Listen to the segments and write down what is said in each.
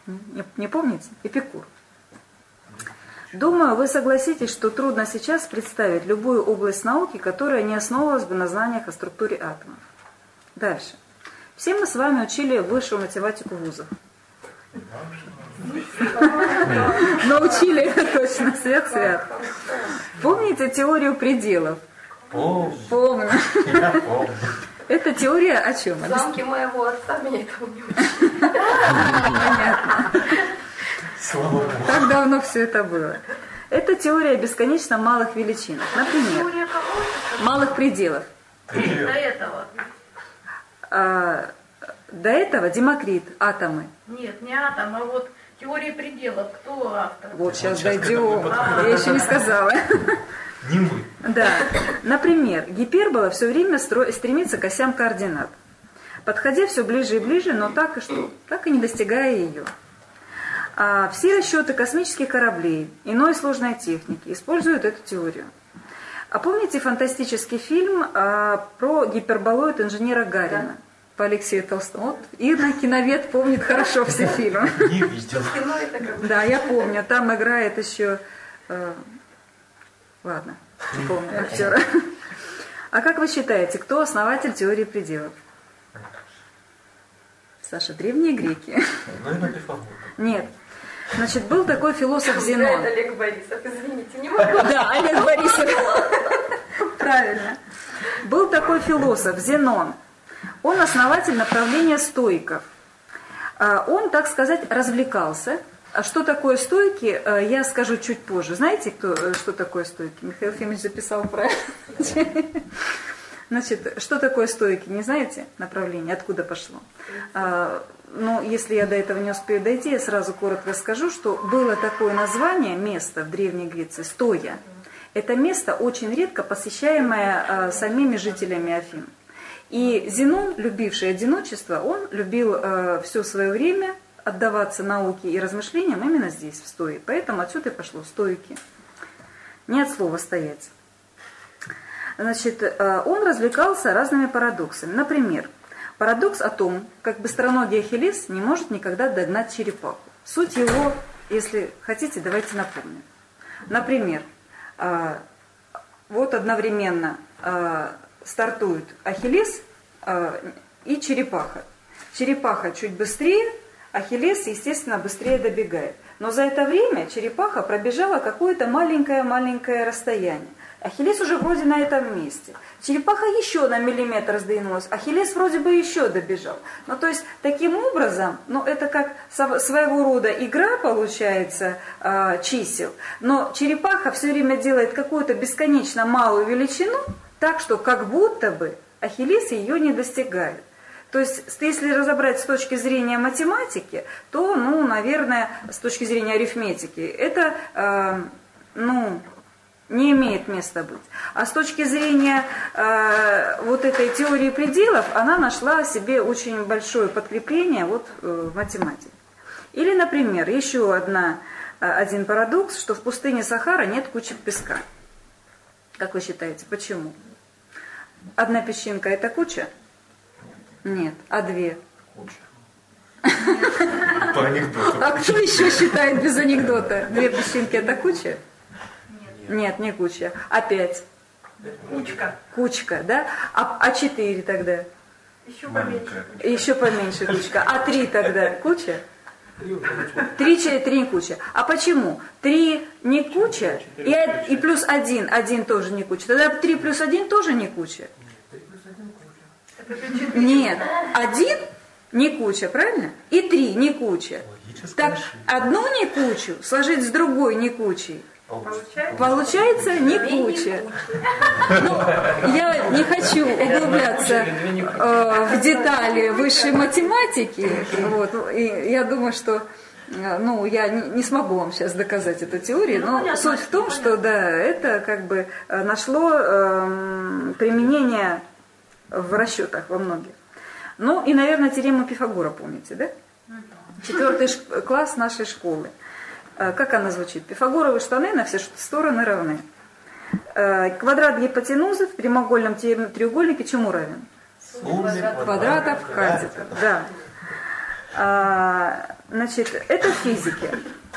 Не помните? Эпикур. Думаю, вы согласитесь, что трудно сейчас представить любую область науки, которая не основывалась бы на знаниях о структуре атомов. Дальше. Все мы с вами учили высшую математику в вузах. Научили точно, свет. Помните теорию пределов? Помню. Это теория о чем? Замки моего отца меня этого не учили. Понятно. Так давно все это было. Это теория бесконечно малых величин. Например, Теория кого? малых пределов. До этого. До этого Демокрит, атомы. Нет, не атом, а вот теория пределов. Кто автор? Вот сейчас дойдем. Я еще не сказала. Не мы. Да. Например, гипербола все время стремится к осям координат, подходя все ближе и ближе, но так и что? Так и не достигая ее. Все расчеты космических кораблей, иной сложной техники используют эту теорию. А помните фантастический фильм про гиперболоид инженера Гарина? Да. По Алексею Толстому. Вот Ирна, киновед, помнит хорошо все фильмы. Не видел. Да, я помню. Там играет еще... Ладно, не помню актера. А как вы считаете, кто основатель теории пределов? Саша, древние греки. Наверное, Пифагор. Нет. Значит, был такой философ Зенон. Это Олег Борисов, извините, не могу. Да, Олег Борисов. Правильно. Был такой философ Зенон. Он основатель направления стоиков. Он, так сказать, развлекался. А что такое стойки, я скажу чуть позже. Знаете, что такое стойки? Михаил Ефимович записал правильно. Значит, что такое стойки, не знаете направление, откуда пошло? Ну, если я до этого не успею дойти, я сразу коротко скажу, что было такое название, место в Древней Греции, Стоя. Это место очень редко посещаемое самими жителями Афин. И Зенон, любивший одиночество, он любил все свое время отдаваться науке и размышлениям именно здесь, в Стое. Поэтому отсюда и пошло стойки. Не от слова «стоять». Значит, он развлекался разными парадоксами. Например, парадокс о том, как быстроногий Ахиллес не может никогда догнать черепаху. Суть его, если хотите, давайте напомним. Например, вот одновременно стартуют Ахиллес и черепаха. Черепаха чуть быстрее, Ахиллес, естественно, быстрее добегает. Но за это время черепаха пробежала какое-то маленькое расстояние. Ахиллес уже вроде на этом месте. Черепаха еще на миллиметр сдвинулась. Ахиллес вроде бы еще добежал. Ну, то есть, таким образом, ну, это как своего рода игра получается чисел. Но черепаха все время делает какую-то бесконечно малую величину, так что как будто бы Ахиллес ее не достигает. То есть, если разобрать с точки зрения математики, то, ну, наверное, с точки зрения арифметики, это, не имеет места быть. А с точки зрения вот этой теории пределов, она нашла себе очень большое подкрепление вот в математике. Или, например, еще один парадокс, что в пустыне Сахара нет кучек песка. Как вы считаете, почему? Одна песчинка – это куча? Нет. А две? Куча. По анекдоту. А кто еще считает без анекдота? Две песчинки – это куча? Нет, не куча. А 5? Кучка. Кучка, да? А 4 тогда? Еще поменьше. Еще поменьше кучка. А 3 тогда куча? 3 не куча. А почему? 3 не куча, и плюс 1 тоже не куча. Тогда 3 плюс 1 тоже не куча. Нет, 1 не куча, правильно? И 3 не куча. Так, одну не кучу сложить с другой не кучей. Получается не куча. Ну, я не хочу углубляться в детали высшей математики. Вот, и я думаю, что я не смогу вам сейчас доказать эту теорию, но суть в том, что да, это как бы нашло применение в расчетах во многих. Ну и, наверное, теорему Пифагора помните, да? 4 класс нашей школы. Как она звучит? Пифагоровы штаны на все стороны равны. Квадрат гипотенузы в прямоугольном треугольнике чему равен? Сумме Квадратов катетов. Да. Значит, это физики.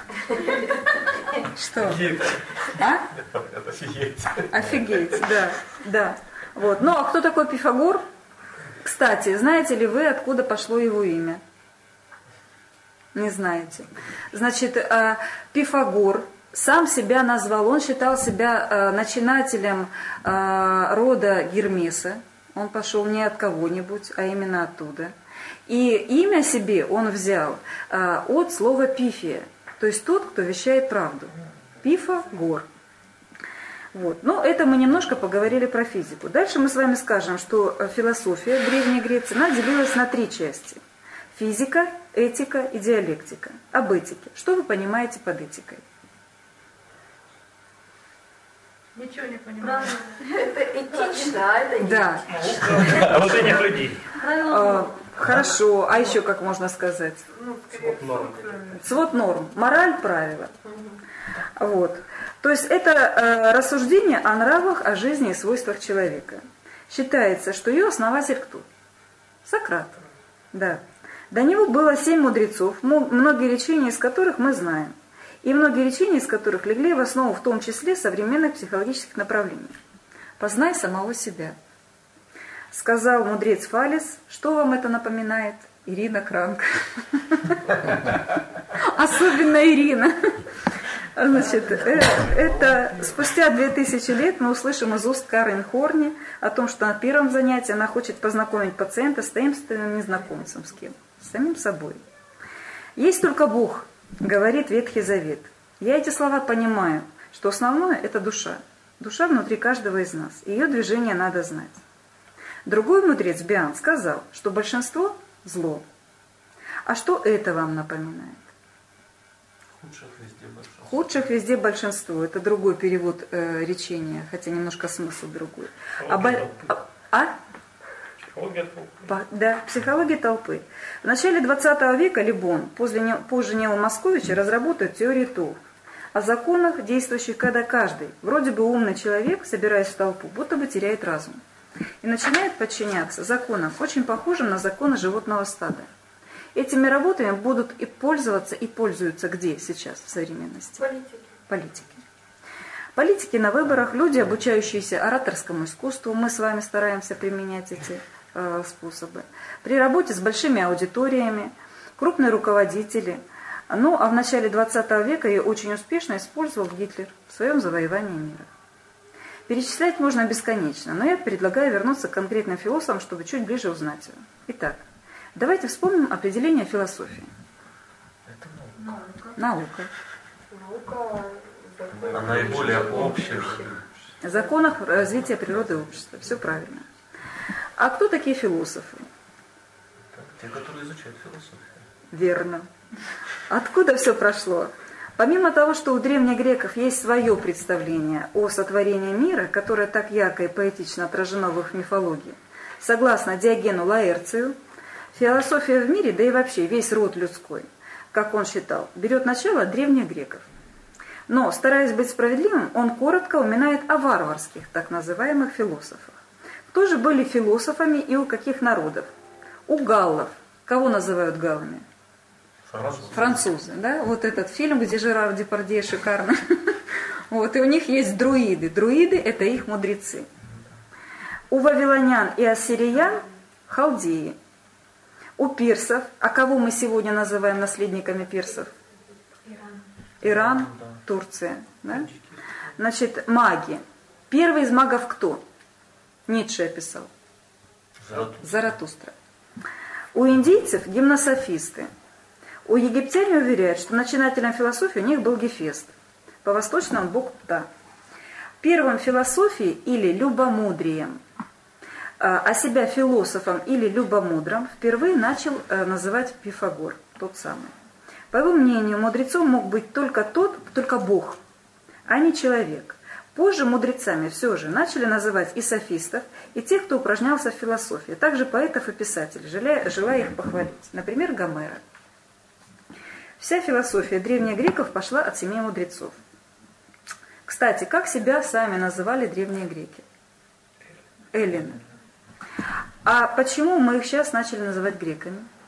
Что? Офигеть. А? Это офигеть. Офигеть, да, да. Вот. Ну, а кто такой Пифагор? Кстати, знаете ли вы, откуда пошло его имя? Не знаете. Значит, Пифагор сам себя назвал, он считал себя начинателем рода Гермеса. Он пошел не от кого-нибудь, а именно оттуда. И имя себе он взял от слова пифия, то есть тот, кто вещает правду. Пифагор. Вот. Но это мы немножко поговорили про физику. Дальше мы с вами скажем, что философия в Древней Греции, она делилась на 3 части. Физика, этика и диалектика. Об этике. Что вы понимаете под этикой? Ничего не понимаю. Это этично, а это не Да. Отношениях людей. Хорошо. А еще как можно сказать? Вот норм. Свод норм. Мораль, правила. Вот. То есть это рассуждение о нравах, о жизни и свойствах человека. Считается, что ее основатель кто? Сократ. Да. До него было 7 мудрецов, многие речения из которых мы знаем. И многие речения из которых легли в основу в том числе современных психологических направлений. «Познай самого себя». Сказал мудрец Фалес. Что вам это напоминает? Ирина Кранк. Особенно Ирина. Значит, это спустя 2000 лет мы услышим из уст Карен Хорни о том, что на первом занятии она хочет познакомить пациента с таинственным незнакомцем. С кем? С самим собой. «Есть только Бог», говорит Ветхий Завет. Я эти слова понимаю, что основное – это душа. Душа внутри каждого из нас. Ее движение надо знать. Другой мудрец Биан сказал, что большинство – зло. А что это вам напоминает? Худших везде большинство. Это другой перевод речения, хотя немножко смысл другой. Психология толпы. Да, психология толпы. В начале 20 века Лебон, позже Нео Московича, разработает теорию толп. О законах, действующих, когда каждый, вроде бы умный человек, собираясь в толпу, будто бы теряет разум. И начинает подчиняться законам, очень похожим на законы животного стада. Этими работами будут и пользоваться, и пользуются где сейчас в современности? Политики. Политики на выборах, люди, обучающиеся ораторскому искусству, мы с вами стараемся применять эти способы. При работе с большими аудиториями, крупные руководители. Ну, а в начале 20 века ее очень успешно использовал Гитлер в своем завоевании мира. Перечислять можно бесконечно, но я предлагаю вернуться к конкретным философам, чтобы чуть ближе узнать его. Итак, давайте вспомним определение философии. Наука. Она наиболее общая. О законах развития природы и общества. Все правильно. А кто такие философы? Те, которые изучают философию. Верно. Откуда все прошло? Помимо того, что у древних греков есть свое представление о сотворении мира, которое так ярко и поэтично отражено в их мифологии, согласно Диогену Лаэрцию, философия в мире, да и вообще весь род людской, как он считал, берет начало от древних греков. Но, стараясь быть справедливым, он коротко упоминает о варварских, так называемых философах. Кто же были философами и у каких народов? У галлов. Кого называют галлами? Французы, да? Вот этот фильм, где Жерар Депардье шикарно. Вот, и у них есть друиды. Друиды – это их мудрецы. У вавилонян и ассириян – халдеи. У персов, а кого мы сегодня называем наследниками персов? Иран, Турция. Да? Значит, маги. Первый из магов кто? Ницше описал. Заратустра. У индийцев гимнософисты. У египтяне уверяют, что начинателем философии у них был Гефест. По-восточному бог Пта. Первым философией или любомудрием, а себя философом или любомудром впервые начал называть Пифагор, тот самый. По его мнению, мудрецом мог быть только Бог, а не человек. Позже мудрецами все же начали называть и софистов, и тех, кто упражнялся в философии, также поэтов и писателей, желая их похвалить. Например, Гомера. Вся философия древних греков пошла от 7 мудрецов. Кстати, как себя сами называли древние греки? Эллины. А почему мы их сейчас начали называть греками?